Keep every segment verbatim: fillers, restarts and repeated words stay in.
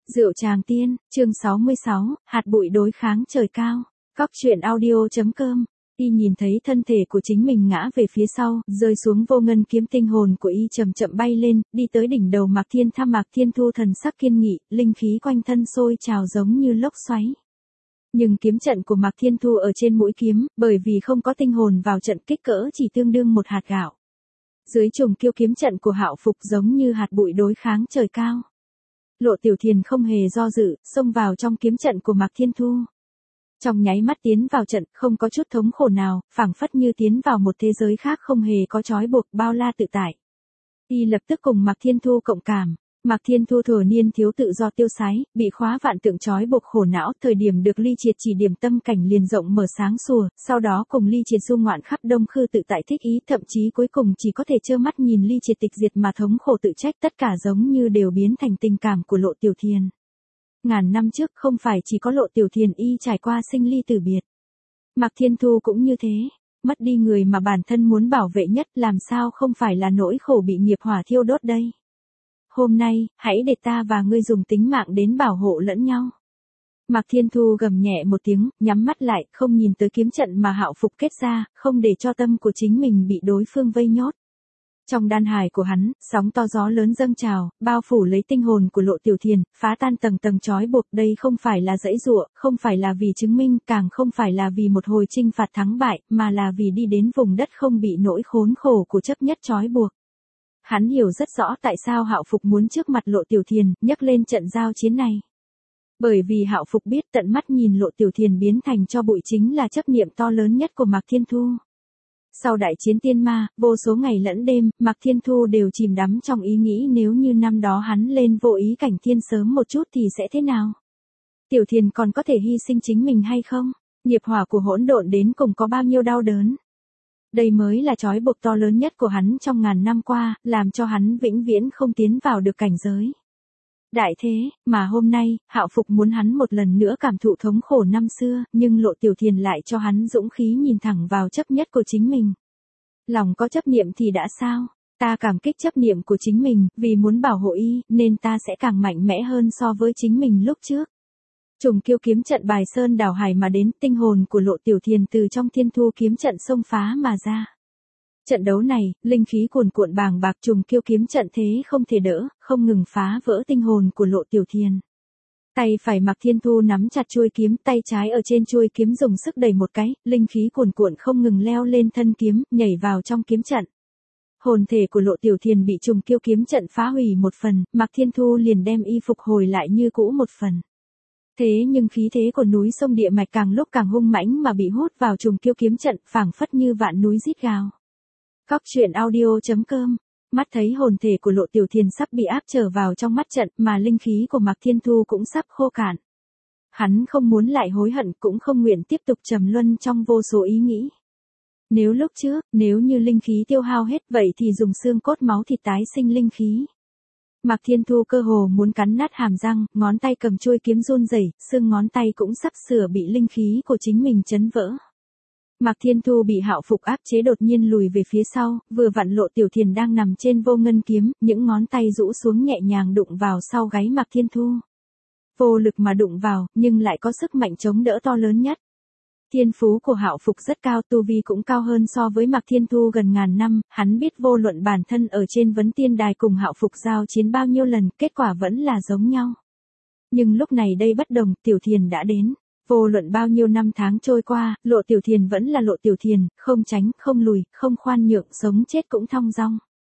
Rượu Tràng Tiên, chương sáu mươi sáu, hạt bụi đối kháng trời cao. Cóc truyện audio.com. Y nhìn thấy thân thể của chính mình ngã về phía sau, rơi xuống vô ngân kiếm, tinh hồn của Y chậm chậm bay lên, đi tới đỉnh đầu Mạc Thiên Tham. Mạc Thiên Thu thần sắc kiên nghị, linh khí quanh thân sôi trào giống như lốc xoáy. Nhưng kiếm trận của Mạc Thiên Thu ở trên mũi kiếm, bởi vì không có tinh hồn vào trận, kích cỡ chỉ tương đương một hạt gạo. Dưới trùng kiêu kiếm trận của Hạo Phục giống như hạt bụi đối kháng trời cao. Lộ Tiểu Thiền không hề do dự, xông vào trong kiếm trận của Mạc Thiên Thu. Trong nháy mắt tiến vào trận, không có chút thống khổ nào, phảng phất như tiến vào một thế giới khác, không hề có trói buộc, bao la tự tại. Y lập tức cùng Mạc Thiên Thu cộng cảm. Mạc Thiên Thu thuở niên thiếu tự do tiêu sái, bị khóa vạn tượng trói buộc khổ não, thời điểm được Ly Triệt chỉ điểm tâm cảnh liền rộng mở sáng sủa, sau đó cùng Ly Triệt du ngoạn khắp Đông Khư tự tại thích ý, thậm chí cuối cùng chỉ có thể trơ mắt nhìn Ly Triệt tịch diệt mà thống khổ tự trách, tất cả giống như đều biến thành tình cảm của Lộ Tiểu Thiền. Ngàn năm trước không phải chỉ có Lộ Tiểu Thiền y trải qua sinh ly tử biệt. Mạc Thiên Thu cũng như thế, mất đi người mà bản thân muốn bảo vệ nhất, làm sao không phải là nỗi khổ bị nghiệp hỏa thiêu đốt đây. Hôm nay, hãy để ta và ngươi dùng tính mạng đến bảo hộ lẫn nhau. Mạc Thiên Thu gầm nhẹ một tiếng, nhắm mắt lại, không nhìn tới kiếm trận mà Hạo Phục kết ra, không để cho tâm của chính mình bị đối phương vây nhốt. Trong đan hải của hắn, sóng to gió lớn dâng trào, bao phủ lấy tinh hồn của Lộ Tiểu Thiền, phá tan tầng tầng trói buộc. Đây không phải là giãy giụa, không phải là vì chứng minh, càng không phải là vì một hồi chinh phạt thắng bại, mà là vì đi đến vùng đất không bị nỗi khốn khổ của chấp nhất trói buộc. Hắn hiểu rất rõ tại sao Hạo Phục muốn trước mặt Lộ Tiểu Thiền, nhắc lên trận giao chiến này. Bởi vì Hạo Phục biết tận mắt nhìn Lộ Tiểu Thiền biến thành tro bụi chính là chấp niệm to lớn nhất của Mạc Thiên Thu. Sau đại chiến tiên ma, vô số ngày lẫn đêm, Mạc Thiên Thu đều chìm đắm trong ý nghĩ nếu như năm đó hắn lên vô ý cảnh thiên sớm một chút thì sẽ thế nào? Tiểu Thiền còn có thể hy sinh chính mình hay không? Nghiệp hỏa của hỗn độn đến cùng có bao nhiêu đau đớn? Đây mới là trói buộc to lớn nhất của hắn trong ngàn năm qua, làm cho hắn vĩnh viễn không tiến vào được cảnh giới đại thế, mà hôm nay, Hạo Phục muốn hắn một lần nữa cảm thụ thống khổ năm xưa, nhưng Lộ Tiểu Thiền lại cho hắn dũng khí nhìn thẳng vào chấp nhất của chính mình. Lòng có chấp niệm thì đã sao? Ta cảm kích chấp niệm của chính mình, vì muốn bảo hộ Y, nên ta sẽ càng mạnh mẽ hơn so với chính mình lúc trước. Trùng kiêu kiếm trận bài sơn đảo hải mà đến, tinh hồn của Lộ Tiểu Thiền từ trong Thiên Thu kiếm trận xông phá mà ra. Trận đấu này, linh khí cuồn cuộn bàng bạc, trùng kiêu kiếm trận thế không thể đỡ, không ngừng phá vỡ tinh hồn của Lộ Tiểu Thiền. Tay phải Mạc Thiên Thu nắm chặt chuôi kiếm, tay trái ở trên chuôi kiếm dùng sức đẩy một cái, linh khí cuồn cuộn không ngừng leo lên thân kiếm, nhảy vào trong kiếm trận. Hồn thể của Lộ Tiểu Thiền bị trùng kiêu kiếm trận phá hủy một phần, Mạc Thiên Thu liền đem y phục hồi lại như cũ một phần. Thế nhưng khí thế của núi sông địa mạch càng lúc càng hung mãnh mà bị hút vào trùng kiêu kiếm trận, phảng phất như vạn núi rít gào. Cóc truyện audio.com. Mắt thấy hồn thể của Lộ Tiểu Thiền sắp bị áp trở vào trong mắt trận, mà linh khí của Mạc Thiên Thu cũng sắp khô cạn. Hắn không muốn lại hối hận, cũng không nguyện tiếp tục trầm luân trong vô số ý nghĩ. Nếu lúc trước, nếu như linh khí tiêu hao hết, vậy thì dùng xương cốt máu thịt tái sinh linh khí. Mạc Thiên Thu cơ hồ muốn cắn nát hàm răng, ngón tay cầm chuôi kiếm run rẩy, xương ngón tay cũng sắp sửa bị linh khí của chính mình chấn vỡ. Mạc Thiên Thu bị Hạo Phục áp chế đột nhiên lùi về phía sau, vừa vặn Lộ Tiểu Thiền đang nằm trên vô ngân kiếm, những ngón tay rũ xuống nhẹ nhàng đụng vào sau gáy Mạc Thiên Thu. Vô lực mà đụng vào, nhưng lại có sức mạnh chống đỡ to lớn nhất. Thiên phú của Hạo Phục rất cao, tu vi cũng cao hơn so với Mạc Thiên Thu gần ngàn năm, hắn biết vô luận bản thân ở trên vấn tiên đài cùng Hạo Phục giao chiến bao nhiêu lần, kết quả vẫn là giống nhau. Nhưng lúc này đây bất đồng, Tiểu Thiền đã đến. Vô luận bao nhiêu năm tháng trôi qua, Lộ Tiểu Thiền vẫn là Lộ Tiểu Thiền, không tránh, không lùi, không khoan nhượng, sống chết cũng thong dong.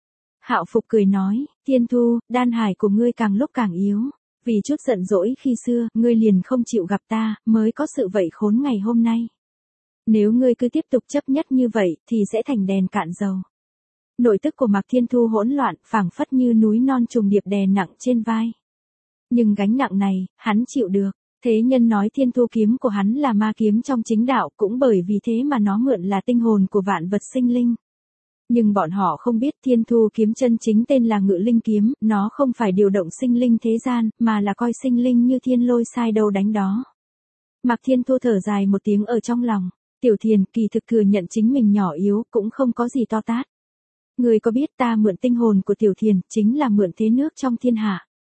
Hạo Phục cười nói, Thiên Thu, đan hải của ngươi càng lúc càng yếu. Vì chút giận dỗi khi xưa, ngươi liền không chịu gặp ta, mới có sự vậy khốn ngày hôm nay. Nếu ngươi cứ tiếp tục chấp nhất như vậy, thì sẽ thành đèn cạn dầu. Nội tức của Mạc Thiên Thu hỗn loạn, phảng phất như núi non trùng điệp đè nặng trên vai. Nhưng gánh nặng này, hắn chịu được. Thế nhân nói Thiên Thu kiếm của hắn là ma kiếm trong chính đạo, cũng bởi vì thế mà nó mượn là tinh hồn của vạn vật sinh linh. Nhưng bọn họ không biết Thiên Thu kiếm chân chính tên là Ngự Linh kiếm, nó không phải điều động sinh linh thế gian, mà là coi sinh linh như thiên lôi sai đâu đánh đó. Mạc Thiên Thu thở dài một tiếng ở trong lòng, Tiểu Thiền kỳ thực thừa nhận chính mình nhỏ yếu, cũng không có gì to tát. Người có biết ta mượn tinh hồn của Tiểu Thiền, chính là mượn thế nước trong thiên hạ.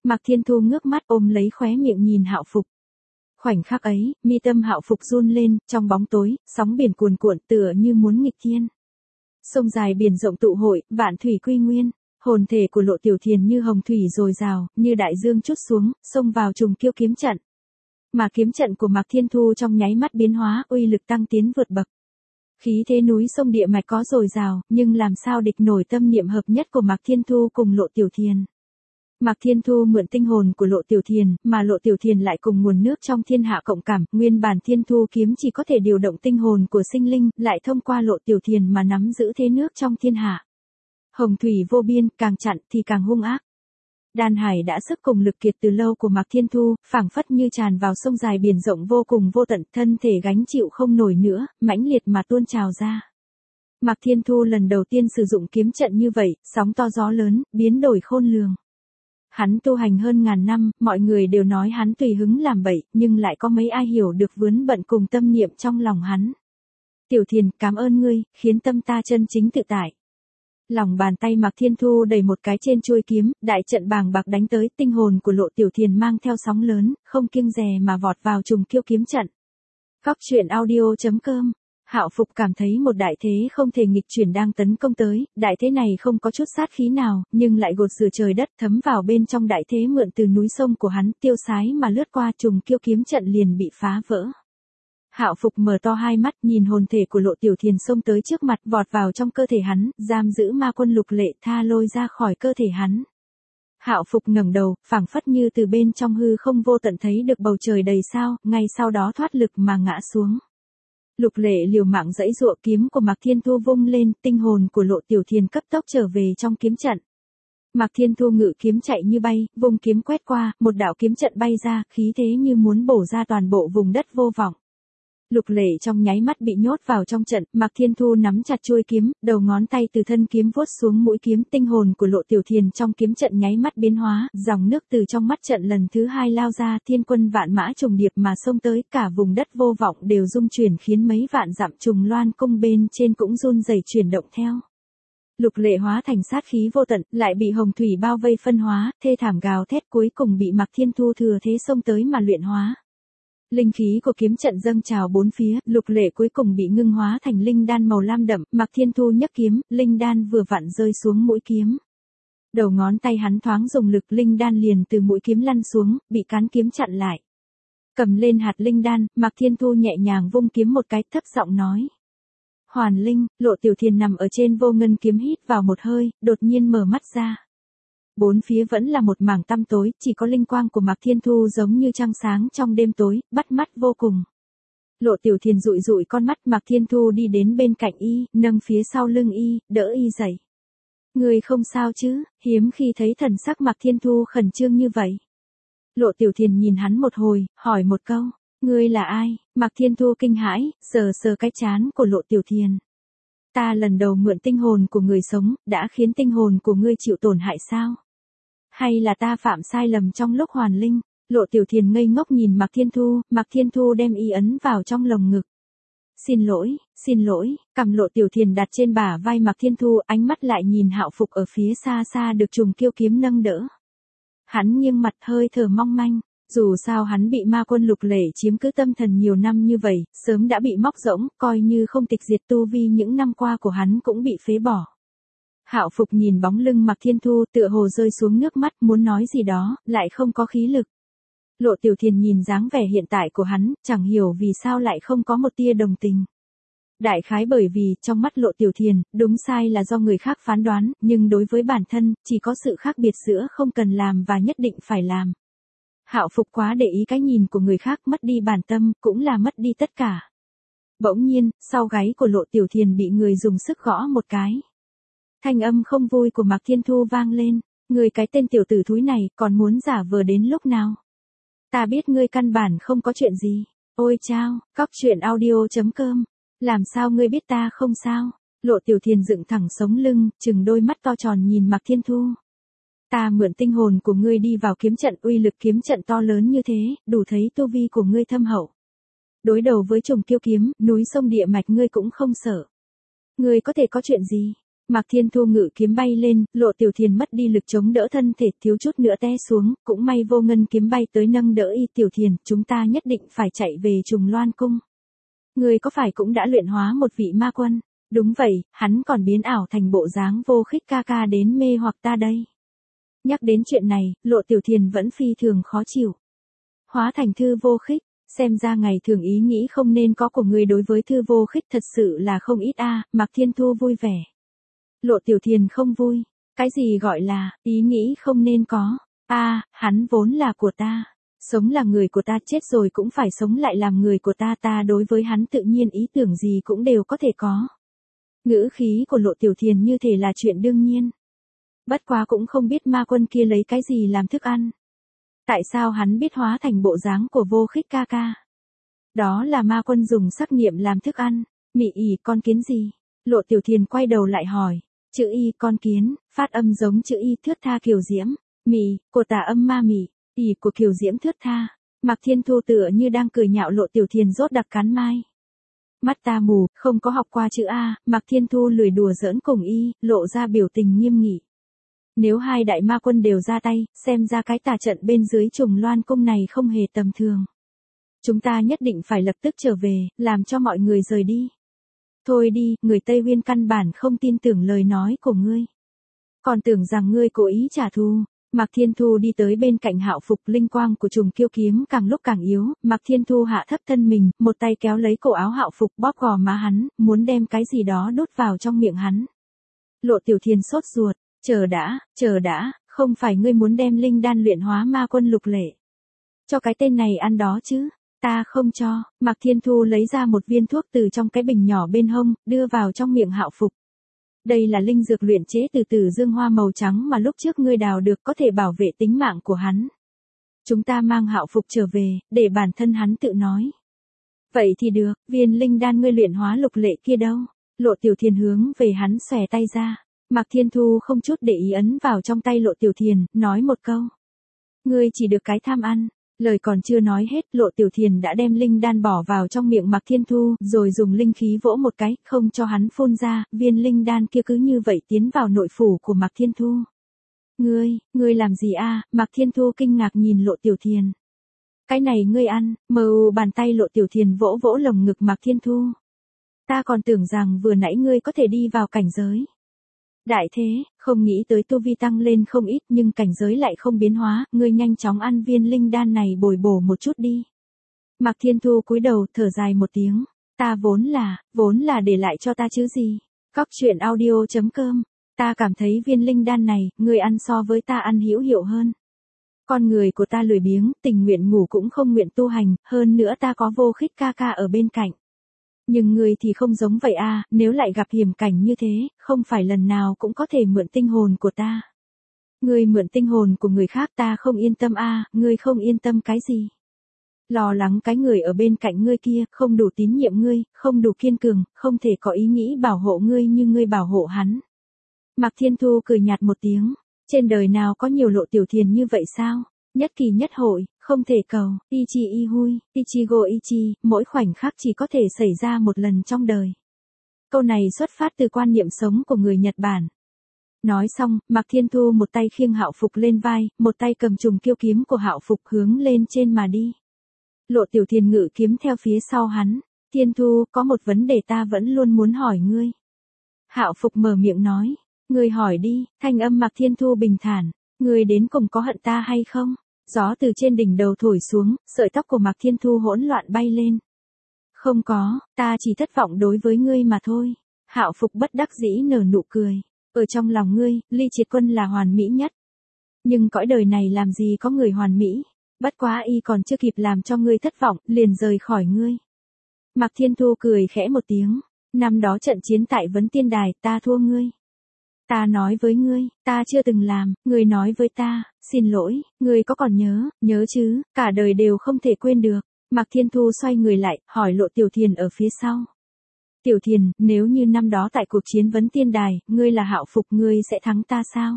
Mạc Thiên Thu ngước mắt ôm lấy khóe miệng nhìn Hạo Phục. Khoảnh khắc ấy, mi tâm Hạo Phục run lên, trong bóng tối, sóng biển cuồn cuộn tựa như muốn nghịch thiên. Sông dài biển rộng tụ hội, vạn thủy quy nguyên, hồn thể của Lộ Tiểu Thiền như hồng thủy dồi dào, như đại dương trút xuống, xông vào trùng kiêu kiếm trận. Mà kiếm trận của Mạc Thiên Thu trong nháy mắt biến hóa, uy lực tăng tiến vượt bậc. Khí thế núi sông địa mạch có dồi dào, nhưng làm sao địch nổi tâm niệm hợp nhất của Mạc Thiên Thu cùng Lộ Tiểu Thiền. Mạc Thiên Thu mượn tinh hồn của Lộ Tiểu Thiền, mà Lộ Tiểu Thiền lại cùng nguồn nước trong thiên hạ cộng cảm, nguyên bản Thiên Thu kiếm chỉ có thể điều động tinh hồn của sinh linh, lại thông qua Lộ Tiểu Thiền mà nắm giữ thế nước trong thiên hạ. Hồng thủy vô biên, càng chặn thì càng hung ác. Đan hải đã sức cùng lực kiệt từ lâu của Mạc Thiên Thu, phảng phất như tràn vào sông dài biển rộng vô cùng vô tận, thân thể gánh chịu không nổi nữa, mãnh liệt mà tuôn trào ra. Mạc Thiên Thu lần đầu tiên sử dụng kiếm trận như vậy, sóng to gió lớn, biến đổi khôn lường. Hắn tu hành hơn ngàn năm, mọi người đều nói hắn tùy hứng làm bậy, nhưng lại có mấy ai hiểu được vướng bận cùng tâm niệm trong lòng hắn. Tiểu Thiền, cảm ơn ngươi, khiến tâm ta chân chính tự tại. Lòng bàn tay Mạc Thiên Thu đẩy một cái trên chuôi kiếm, đại trận bàng bạc đánh tới, tinh hồn của Lộ Tiểu Thiền mang theo sóng lớn, không kiêng dè mà vọt vào trùng kiêu kiếm trận. Góc truyện audio chấm com. Hạo Phục cảm thấy một đại thế không thể nghịch chuyển đang tấn công tới, đại thế này không có chút sát khí nào, nhưng lại gột rửa trời đất, thấm vào bên trong đại thế mượn từ núi sông của hắn, tiêu sái mà lướt qua, trùng kiêu kiếm trận liền bị phá vỡ. Hạo Phục mở to hai mắt, nhìn hồn thể của Lộ Tiểu Thiền xông tới trước mặt, vọt vào trong cơ thể hắn, giam giữ ma quân Lục Lệ Tha lôi ra khỏi cơ thể hắn. Hạo Phục ngẩng đầu, phảng phất như từ bên trong hư không vô tận thấy được bầu trời đầy sao, ngay sau đó thoát lực mà ngã xuống. Lục Lệ liều mạng giãy giụa, kiếm của Mạc Thiên Thu vung lên, tinh hồn của Lộ Tiểu Thiền cấp tốc trở về trong kiếm trận. Mạc Thiên Thu ngự kiếm chạy như bay, vùng kiếm quét qua, một đạo kiếm trận bay ra, khí thế như muốn bổ ra toàn bộ vùng đất vô vọng. Lục Lệ trong nháy mắt bị nhốt vào trong trận, Mạc Thiên Thu nắm chặt chuôi kiếm, đầu ngón tay từ thân kiếm vuốt xuống mũi kiếm, tinh hồn của Lộ Tiểu Thiền trong kiếm trận nháy mắt biến hóa, dòng nước từ trong mắt trận lần thứ hai lao ra, thiên quân vạn mã trùng điệp mà xông tới, cả vùng đất vô vọng đều rung chuyển khiến mấy vạn dặm trùng loan cung bên trên cũng run rẩy chuyển động theo. Lục Lệ hóa thành sát khí vô tận, lại bị hồng thủy bao vây phân hóa, thê thảm gào thét, cuối cùng bị Mạc Thiên Thu thừa thế xông tới mà luyện hóa. Linh khí của kiếm trận dâng trào bốn phía, Lục Lệ cuối cùng bị ngưng hóa thành linh đan màu lam đậm, Mạc Thiên Thu nhấc kiếm, linh đan vừa vặn rơi xuống mũi kiếm. Đầu ngón tay hắn thoáng dùng lực, linh đan liền từ mũi kiếm lăn xuống, bị cán kiếm chặn lại. Cầm lên hạt linh đan, Mạc Thiên Thu nhẹ nhàng vung kiếm một cái, thấp giọng nói: Hoàn linh. Lộ Tiểu Thiền nằm ở trên vô ngân kiếm hít vào một hơi, đột nhiên mở mắt ra. Bốn phía vẫn là một mảng tăm tối, chỉ có linh quang của Mạc Thiên Thu giống như trăng sáng trong đêm tối, bắt mắt vô cùng. Lộ Tiểu Thiền dụi dụi con mắt, Mạc Thiên Thu đi đến bên cạnh y, nâng phía sau lưng y, đỡ y dậy. Người không sao chứ? Hiếm khi thấy thần sắc Mạc Thiên Thu khẩn trương như vậy. Lộ Tiểu Thiền nhìn hắn một hồi, hỏi một câu: Ngươi là ai? Mạc Thiên Thu kinh hãi, sờ sờ cái trán của Lộ Tiểu Thiền. Ta lần đầu mượn tinh hồn của người sống, đã khiến tinh hồn của ngươi chịu tổn hại sao? Hay là ta phạm sai lầm trong lúc hoàn linh? Lộ Tiểu Thiền ngây ngốc nhìn Mạc Thiên Thu, Mạc Thiên Thu đem y ấn vào trong lồng ngực. Xin lỗi, xin lỗi, cầm Lộ Tiểu Thiền đặt trên bả vai Mạc Thiên Thu, ánh mắt lại nhìn Hạo Phục ở phía xa xa được trùng kiêu kiếm nâng đỡ. Hắn nghiêng mặt hơi thở mong manh, dù sao hắn bị ma quân Lục Lệ chiếm cứ tâm thần nhiều năm như vậy, sớm đã bị móc rỗng, coi như không tịch diệt tu vi những năm qua của hắn cũng bị phế bỏ. Hạo Phục nhìn bóng lưng Mạc Thiên Thu, tựa hồ rơi xuống nước mắt, muốn nói gì đó, lại không có khí lực. Lộ Tiểu Thiền nhìn dáng vẻ hiện tại của hắn, chẳng hiểu vì sao lại không có một tia đồng tình. Đại khái bởi vì, trong mắt Lộ Tiểu Thiền, đúng sai là do người khác phán đoán, nhưng đối với bản thân, chỉ có sự khác biệt giữa không cần làm và nhất định phải làm. Hạo Phục quá để ý cái nhìn của người khác, mất đi bản tâm, cũng là mất đi tất cả. Bỗng nhiên, sau gáy của Lộ Tiểu Thiền bị người dùng sức gõ một cái. Thanh âm không vui của Mạc Thiên Thu vang lên: Người cái tên tiểu tử thúi này, còn muốn giả vờ đến lúc nào? Ta biết ngươi căn bản không có chuyện gì. Ôi chao, góc truyện audio chấm com. Làm sao ngươi biết ta không sao? Lộ Tiểu Thiền dựng thẳng sống lưng, chừng đôi mắt to tròn nhìn Mạc Thiên Thu. Ta mượn tinh hồn của ngươi đi vào kiếm trận, uy lực kiếm trận to lớn như thế, đủ thấy tu vi của ngươi thâm hậu. Đối đầu với trùng kiêu kiếm, núi sông địa mạch ngươi cũng không sợ. Ngươi có thể có chuyện gì? Mạc Thiên Thu ngự kiếm bay lên, Lộ Tiểu Thiền mất đi lực chống đỡ thân thể, thiếu chút nữa té xuống, cũng may Vô Ngân kiếm bay tới nâng đỡ y. Tiểu Thiền, chúng ta nhất định phải chạy về Trùng Loan cung. Ngươi có phải cũng đã luyện hóa một vị ma quân? Đúng vậy, hắn còn biến ảo thành bộ dáng Vô Khích ca ca đến mê hoặc ta đây. Nhắc đến chuyện này, Lộ Tiểu Thiền vẫn phi thường khó chịu. Hóa thành Thư Vô Khích, xem ra ngày thường ý nghĩ không nên có của người đối với Thư Vô Khích thật sự là không ít a. Mạc Thiên Thu vui vẻ. Lộ Tiểu Thiền không vui. Cái gì gọi là, ý nghĩ không nên có? A, hắn vốn là của ta. Sống là người của ta, chết rồi cũng phải sống lại làm người của ta, ta đối với hắn tự nhiên ý tưởng gì cũng đều có thể có. Ngữ khí của Lộ Tiểu Thiền như thể là chuyện đương nhiên. Bất quá cũng không biết ma quân kia lấy cái gì làm thức ăn. Tại sao hắn biết hóa thành bộ dáng của Vô Khích ca ca? Đó là ma quân dùng sắc niệm làm thức ăn. Mị ỉ con kiến gì? Lộ Tiểu Thiền quay đầu lại hỏi. Chữ y con kiến, phát âm giống chữ y thướt tha kiều diễm. Mị, của tà âm ma mị, ỉ của kiều diễm thướt tha. Mạc Thiên Thu tựa như đang cười nhạo Lộ Tiểu Thiền rốt đặc cắn mai. Mắt ta mù, không có học qua chữ A. Mạc Thiên Thu lười đùa giỡn cùng y, lộ ra biểu tình nghiêm nghị. Nếu hai đại ma quân đều ra tay, xem ra cái tà trận bên dưới Trùng Loan cung này không hề tầm thường. Chúng ta nhất định phải lập tức trở về, làm cho mọi người rời đi. Thôi đi, người Tây Huyên căn bản không tin tưởng lời nói của ngươi. Còn tưởng rằng ngươi cố ý trả thù. Mạc Thiên Thu đi tới bên cạnh Hạo Phục, linh quang của trùng kiêu kiếm càng lúc càng yếu, Mạc Thiên Thu hạ thấp thân mình, một tay kéo lấy cổ áo Hạo Phục bóp gò má hắn, muốn đem cái gì đó đút vào trong miệng hắn. Lộ Tiểu Thiền sốt ruột, chờ đã, chờ đã, không phải ngươi muốn đem linh đan luyện hóa ma quân Lục Lệ cho cái tên này ăn đó chứ? Ta không cho. Mạc Thiên Thu lấy ra một viên thuốc từ trong cái bình nhỏ bên hông, đưa vào trong miệng Hạo Phục. Đây là linh dược luyện chế từ tử dương hoa màu trắng mà lúc trước ngươi đào được, có thể bảo vệ tính mạng của hắn. Chúng ta mang Hạo Phục trở về, để bản thân hắn tự nói. Vậy thì được, viên linh đan ngươi luyện hóa Lục Lệ kia đâu? Lộ Tiểu Thiền hướng về hắn xòe tay ra. Mạc Thiên Thu không chút để ý ấn vào trong tay Lộ Tiểu Thiền, nói một câu. Ngươi chỉ được cái tham ăn. Lời còn chưa nói hết, Lộ Tiểu Thiền đã đem linh đan bỏ vào trong miệng Mạc Thiên Thu, rồi dùng linh khí vỗ một cái, không cho hắn phun ra, viên linh đan kia cứ như vậy tiến vào nội phủ của Mạc Thiên Thu. Ngươi, ngươi làm gì a? Mạc Thiên Thu kinh ngạc nhìn Lộ Tiểu Thiền. Cái này ngươi ăn, mờ bàn tay Lộ Tiểu Thiền vỗ vỗ lồng ngực Mạc Thiên Thu. Ta còn tưởng rằng vừa nãy ngươi có thể đi vào cảnh giới đại thế, không nghĩ tới tu vi tăng lên không ít nhưng cảnh giới lại không biến hóa, ngươi nhanh chóng ăn viên linh đan này bồi bổ một chút đi. Mạc Thiên Thu cúi đầu thở dài một tiếng, ta vốn là, vốn là để lại cho ta chứ gì. Cóc truyện audio chấm com, ta cảm thấy viên linh đan này, ngươi ăn so với ta ăn hữu hiệu hơn. Con người của ta lười biếng, tình nguyện ngủ cũng không nguyện tu hành, hơn nữa ta có Vô Khích ca ca ở bên cạnh. Nhưng ngươi thì không giống vậy a, nếu lại gặp hiểm cảnh như thế, không phải lần nào cũng có thể mượn tinh hồn của ta. Ngươi mượn tinh hồn của người khác ta không yên tâm a, ngươi không yên tâm cái gì? Lo lắng cái người ở bên cạnh ngươi kia, không đủ tín nhiệm ngươi, không đủ kiên cường, không thể có ý nghĩ bảo hộ ngươi như ngươi bảo hộ hắn. Mạc Thiên Thu cười nhạt một tiếng, trên đời nào có nhiều Lộ Tiểu Thiền như vậy sao? Nhất kỳ nhất hội, không thể cầu, Ichi I Hui, Ichigo Ichi, mỗi khoảnh khắc chỉ có thể xảy ra một lần trong đời. Câu này xuất phát từ quan niệm sống của người Nhật Bản. Nói xong, Mạc Thiên Thu một tay khiêng Hạo Phục lên vai, một tay cầm trùng kiêu kiếm của Hạo Phục hướng lên trên mà đi. Lộ Tiểu Thiền ngự kiếm theo phía sau hắn. Thiên Thu, có một vấn đề ta vẫn luôn muốn hỏi ngươi. Hạo Phục mở miệng nói. Ngươi hỏi đi, thanh âm Mạc Thiên Thu bình thản. Ngươi đến cùng có hận ta hay không? Gió từ trên đỉnh đầu thổi xuống, sợi tóc của Mạc Thiên Thu hỗn loạn bay lên. Không có, ta chỉ thất vọng đối với ngươi mà thôi. Hạo Phục bất đắc dĩ nở nụ cười. Ở trong lòng ngươi, Ly Triệt Quân là hoàn mỹ nhất. Nhưng cõi đời này làm gì có người hoàn mỹ. Bất quá y còn chưa kịp làm cho ngươi thất vọng, liền rời khỏi ngươi. Mạc Thiên Thu cười khẽ một tiếng. Năm đó trận chiến tại Vấn Tiên Đài, ta thua ngươi. Ta nói với ngươi, ta chưa từng làm, ngươi nói với ta, xin lỗi, ngươi có còn nhớ, nhớ chứ, cả đời đều không thể quên được. Mạc Thiên Thu xoay người lại, hỏi Lộ Tiểu Thiền ở phía sau. Tiểu Thiền, nếu như năm đó tại cuộc chiến Vấn Tiên Đài, ngươi là Hạo Phục, ngươi sẽ thắng ta sao?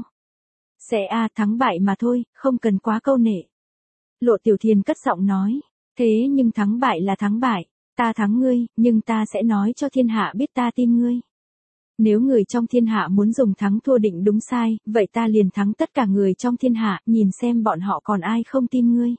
Sẽ a à, thắng bại mà thôi, không cần quá câu nệ. Lộ Tiểu Thiền cất giọng nói, thế nhưng thắng bại là thắng bại, ta thắng ngươi, nhưng ta sẽ nói cho thiên hạ biết ta tin ngươi. Nếu người trong thiên hạ muốn dùng thắng thua định đúng sai, vậy ta liền thắng tất cả người trong thiên hạ, nhìn xem bọn họ còn ai không tin ngươi.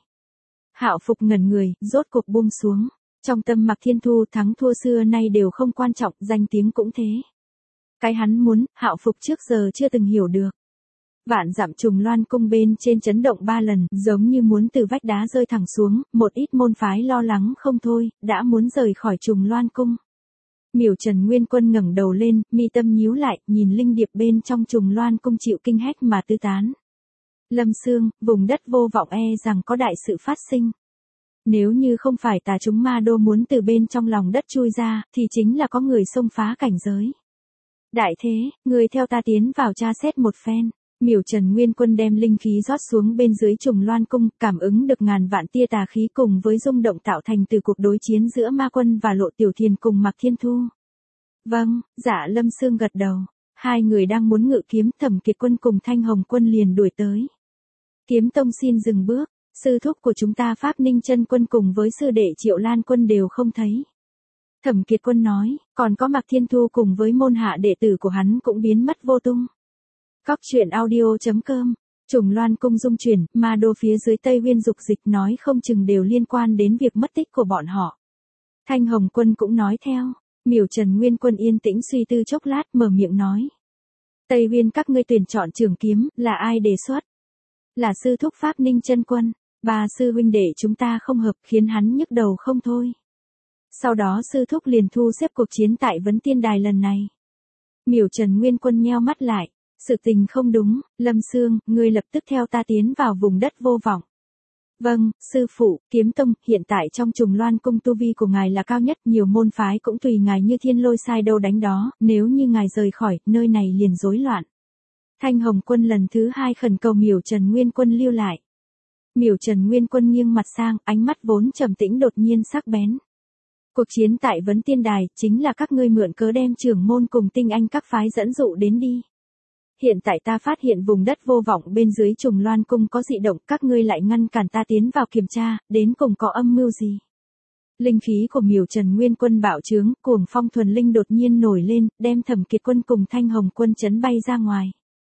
Hạo Phục ngẩn người, rốt cuộc buông xuống. Trong tâm Mạc Thiên Thu thắng thua xưa nay đều không quan trọng, danh tiếng cũng thế. Cái hắn muốn, Hạo Phục trước giờ chưa từng hiểu được. Vạn dặm Trùng Loan cung bên trên chấn động ba lần, giống như muốn từ vách đá rơi thẳng xuống, một ít môn phái lo lắng không thôi, đã muốn rời khỏi Trùng Loan cung. Miểu Trần Nguyên Quân ngẩng đầu lên, mi tâm nhíu lại, nhìn linh điệp bên trong Trùng Loan cung chịu kinh hách mà tứ tán. Lâm Sương, vùng đất vô vọng e rằng có đại sự phát sinh. Nếu như không phải tà chúng ma đô muốn từ bên trong lòng đất chui ra, thì chính là có người xông phá cảnh giới. Đại thế, người theo ta tiến vào tra xét một phen. Miểu Trần Nguyên Quân đem linh khí rót xuống bên dưới Trùng Loan cung, cảm ứng được ngàn vạn tia tà khí cùng với rung động tạo thành từ cuộc đối chiến giữa ma quân và Lộ Tiểu Thiền cùng Mạc Thiên Thu. Vâng, Dạ Lâm Sương gật đầu. Hai người đang muốn ngự kiếm, Thẩm Kiệt Quân cùng Thanh Hồng Quân liền đuổi tới. Kiếm Tông xin dừng bước, sư thúc của chúng ta Pháp Ninh Chân Quân cùng với sư đệ Triệu Lan Quân đều không thấy. Thẩm Kiệt Quân nói, còn có Mạc Thiên Thu cùng với môn hạ đệ tử của hắn cũng biến mất vô tung. Cóc truyện audio chấm com, Trùng Loan cung dung chuyển, ma đô phía dưới Tây Huyên dục dịch nói không chừng đều liên quan đến việc mất tích của bọn họ. Thanh Hồng Quân cũng nói theo, Miểu Trần Nguyên Quân yên tĩnh suy tư chốc lát mở miệng nói. Tây Huyên các ngươi tuyển chọn trưởng kiếm, là ai đề xuất? Là sư thúc Pháp Ninh Chân Quân, ba sư huynh đệ chúng ta không hợp khiến hắn nhức đầu không thôi. Sau đó sư thúc liền thu xếp cuộc chiến tại Vấn Tiên Đài lần này. Miểu Trần Nguyên Quân nheo mắt lại. Sự tình không đúng, Lâm Sương, ngươi lập tức theo ta tiến vào vùng đất vô vọng. Vâng, sư phụ, Kiếm Tông, hiện tại trong Trùng Loan cung tu vi của ngài là cao nhất, nhiều môn phái cũng tùy ngài như thiên lôi sai đâu đánh đó, nếu như ngài rời khỏi, nơi này liền rối loạn. Thanh Hồng Quân lần thứ hai khẩn cầu Miểu Trần Nguyên Quân lưu lại. Miểu Trần Nguyên Quân nghiêng mặt sang, ánh mắt vốn trầm tĩnh đột nhiên sắc bén. Cuộc chiến tại Vấn Tiên Đài, chính là các ngươi mượn cớ đem trưởng môn cùng tinh anh các phái dẫn dụ đến đi. Hiện tại ta phát hiện vùng đất vô vọng bên dưới Trùng Loan cung có dị động, các ngươi lại ngăn cản ta tiến vào kiểm tra, đến cùng có âm mưu gì? Linh khí của Miểu Trần Nguyên Quân bạo trướng, cuồng phong thuần linh đột nhiên nổi lên, đem Thẩm Kiệt Quân cùng Thanh Hồng Quân chấn bay ra ngoài.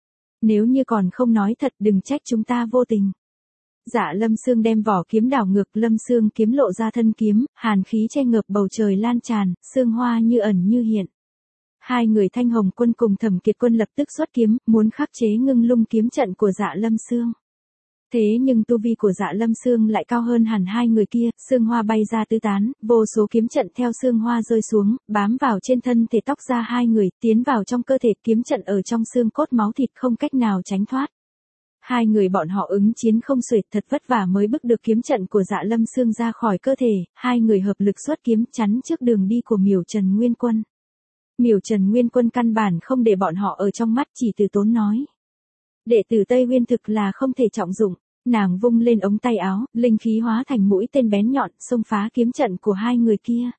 Nếu như còn không nói thật, đừng trách chúng ta vô tình. Dạ Lâm Sương đem vỏ kiếm đảo ngược, Lâm Sương kiếm lộ ra thân kiếm, hàn khí che ngập bầu trời lan tràn, sương hoa như ẩn như hiện. Hai người Thanh Hồng Quân cùng Thẩm Kiệt Quân lập tức xuất kiếm, muốn khắc chế ngưng lung kiếm trận của Dạ Lâm Sương. Thế nhưng tu vi của Dạ Lâm Sương lại cao hơn hẳn hai người kia, sương hoa bay ra tứ tán, vô số kiếm trận theo sương hoa rơi xuống, bám vào trên thân thể tóc ra hai người, tiến vào trong cơ thể, kiếm trận ở trong xương cốt máu thịt không cách nào tránh thoát. Hai người bọn họ ứng chiến không xuể, thật vất vả mới bức được kiếm trận của Dạ Lâm Sương ra khỏi cơ thể, hai người hợp lực xuất kiếm chắn trước đường đi của Miểu Trần Nguyên Quân. Miểu Trần Nguyên Quân căn bản không để bọn họ ở trong mắt, chỉ từ tốn nói. Đệ tử Tây Huyên thực là không thể trọng dụng, nàng vung lên ống tay áo, linh khí hóa thành mũi tên bén nhọn, xông phá kiếm trận của hai người kia.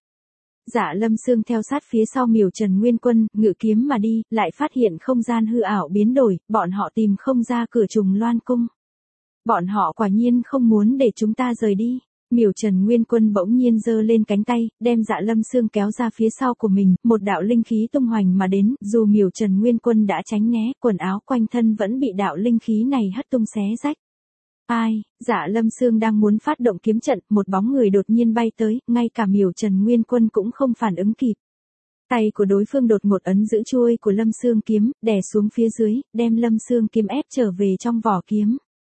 Dạ Lâm Sương theo sát phía sau Miểu Trần Nguyên Quân, ngự kiếm mà đi, lại phát hiện không gian hư ảo biến đổi, bọn họ tìm không ra cửa Trùng Loan cung. Bọn họ quả nhiên không muốn để chúng ta rời đi. Miểu Trần Nguyên Quân bỗng nhiên giơ lên cánh tay, đem Dạ Lâm Sương kéo ra phía sau của mình, một đạo linh khí tung hoành mà đến, dù Miểu Trần Nguyên Quân đã tránh né, quần áo quanh thân vẫn bị đạo linh khí này hất tung xé rách. Ai, Dạ Lâm Sương đang muốn phát động kiếm trận, một bóng người đột nhiên bay tới, ngay cả Miểu Trần Nguyên Quân cũng không phản ứng kịp. Tay của đối phương đột ngột ấn giữ chuôi của Lâm Sương kiếm, đè xuống phía dưới, đem Lâm Sương kiếm ép trở về trong vỏ kiếm.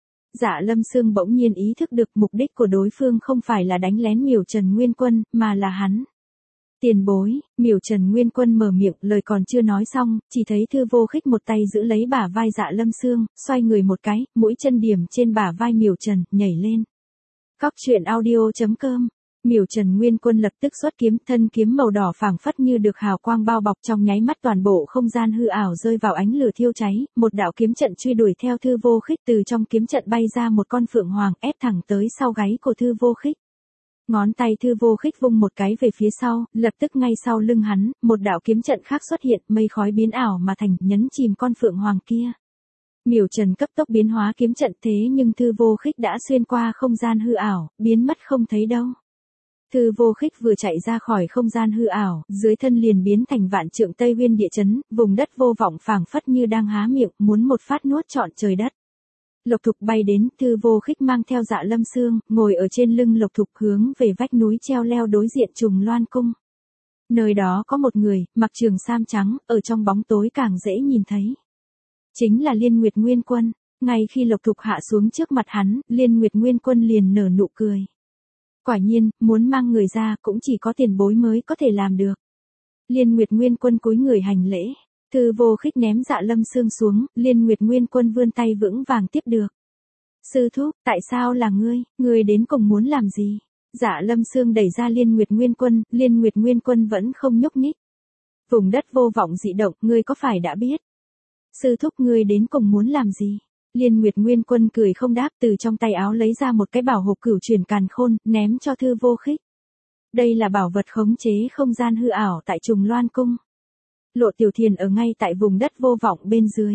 Dạ Lâm Sương bỗng nhiên ý thức được mục đích của đối phương không phải là đánh lén Miểu Trần Nguyên Quân, mà là hắn. Tiền bối, Miểu Trần Nguyên Quân mở miệng, lời còn chưa nói xong, chỉ thấy Thư Vô Khích một tay giữ lấy bả vai Dạ Lâm Sương, xoay người một cái, mũi chân điểm trên bả vai Miểu Trần, nhảy lên. Cóc truyện audio chấm com. Miểu Trần Nguyên Quân lập tức xuất kiếm, thân kiếm màu đỏ phảng phất như được hào quang bao bọc, trong nháy mắt toàn bộ không gian hư ảo rơi vào ánh lửa thiêu cháy, một đạo kiếm trận truy đuổi theo Thư Vô Khích, từ trong kiếm trận bay ra một con phượng hoàng ép thẳng tới sau gáy của Thư Vô Khích. Ngón tay Thư Vô Khích vung một cái về phía sau, lập tức ngay sau lưng hắn, một đạo kiếm trận khác xuất hiện, mây khói biến ảo mà thành, nhấn chìm con phượng hoàng kia. Miểu Trần cấp tốc biến hóa kiếm trận, thế nhưng Thư Vô Khích đã xuyên qua không gian hư ảo, biến mất không thấy đâu. Thư Vô Khích vừa chạy ra khỏi không gian hư ảo, dưới thân liền biến thành vạn trượng Tây Nguyên địa chấn, vùng đất vô vọng phảng phất như đang há miệng, muốn một phát nuốt trọn trời đất. Lộc Thục bay đến, Thư Vô Khích mang theo Dạ Lâm Sương, ngồi ở trên lưng Lộc Thục hướng về vách núi treo leo đối diện Trùng Loan Cung. Nơi đó có một người, mặc trường sam trắng, ở trong bóng tối càng dễ nhìn thấy. Chính là Liên Nguyệt Nguyên Quân. Ngay khi Lộc Thục hạ xuống trước mặt hắn, Liên Nguyệt Nguyên Quân liền nở nụ cười. Quả nhiên, muốn mang người ra cũng chỉ có tiền bối mới có thể làm được. Liên Nguyệt Nguyên Quân cúi người hành lễ. Thư Vô Khích ném Dạ Lâm Sương xuống, Liên Nguyệt Nguyên Quân vươn tay vững vàng tiếp được. Sư thúc, tại sao là ngươi, ngươi đến cùng muốn làm gì? Dạ Lâm Sương đẩy ra Liên Nguyệt Nguyên Quân, Liên Nguyệt Nguyên Quân vẫn không nhúc nhích. Vùng đất vô vọng dị động, ngươi có phải đã biết? Sư thúc, ngươi đến cùng muốn làm gì? Liên Nguyệt Nguyên Quân cười không đáp, từ trong tay áo lấy ra một cái bảo hộp cửu truyền càn khôn, ném cho Thư Vô Khích. Đây là bảo vật khống chế không gian hư ảo tại Trùng Loan Cung. Lộ Tiểu Thiền ở ngay tại vùng đất vô vọng bên dưới.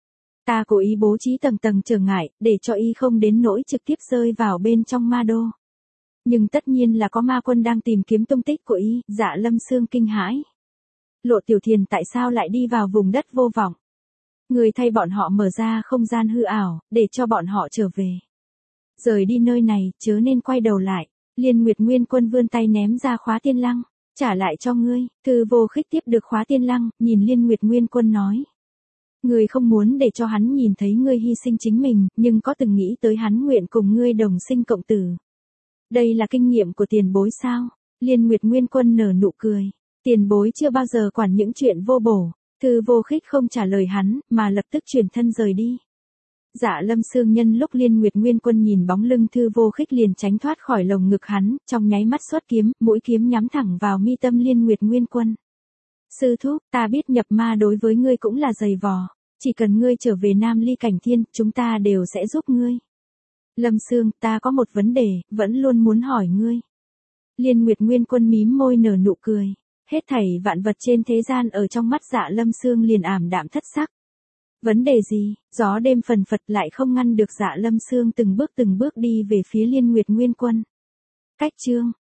Ta cố ý bố trí tầng tầng trở ngại, để cho y không đến nỗi trực tiếp rơi vào bên trong ma đô. Nhưng tất nhiên là có ma quân đang tìm kiếm tung tích của y, Dạ Lâm Sương kinh hãi. Lộ Tiểu Thiền tại sao lại đi vào vùng đất vô vọng? Người thay bọn họ mở ra không gian hư ảo, để cho bọn họ trở về. Rời đi nơi này, chớ nên quay đầu lại. Liên Nguyệt Nguyên Quân vươn tay ném ra khóa tiên lăng. Trả lại cho ngươi. Thư Vô Khích tiếp được khóa tiên lăng, nhìn Liên Nguyệt Nguyên Quân nói. Ngươi không muốn để cho hắn nhìn thấy ngươi hy sinh chính mình, nhưng có từng nghĩ tới hắn nguyện cùng ngươi đồng sinh cộng tử. Đây là kinh nghiệm của tiền bối sao? Liên Nguyệt Nguyên Quân nở nụ cười. Tiền bối chưa bao giờ quản những chuyện vô bổ. Thư Vô Khích không trả lời hắn, mà lập tức chuyển thân rời đi. Dạ Lâm Sương nhân lúc Liên Nguyệt Nguyên Quân nhìn bóng lưng Thư Vô Khích liền tránh thoát khỏi lồng ngực hắn, trong nháy mắt xuất kiếm, mũi kiếm nhắm thẳng vào mi tâm Liên Nguyệt Nguyên Quân. Sư thúc, ta biết nhập ma đối với ngươi cũng là dày vò, chỉ cần ngươi trở về Nam Ly Cảnh Thiên, chúng ta đều sẽ giúp ngươi. Lâm Sương, ta có một vấn đề, vẫn luôn muốn hỏi ngươi. Liên Nguyệt Nguyên Quân mím môi nở nụ cười. Hết thảy vạn vật trên thế gian ở trong mắt Dạ Lâm Sương liền ảm đạm thất sắc. Vấn đề gì? Gió đêm phần phật lại không ngăn được Dạ Lâm Sương từng bước từng bước đi về phía Liên Nguyệt Nguyên Quân. Cách chương